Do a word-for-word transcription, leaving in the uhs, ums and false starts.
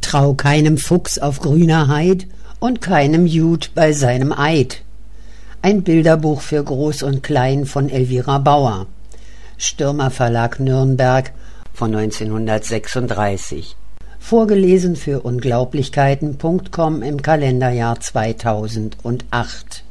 Trau keinem Fuchs auf grüner Heid und keinem Jud bei seinem Eid. Ein Bilderbuch für Groß und Klein von Elvira Bauer. Stürmer Verlag Nürnberg von neunzehnhundertsechsunddreißig. Vorgelesen für Unglaublichkeiten Punkt com im Kalenderjahr zweitausendacht.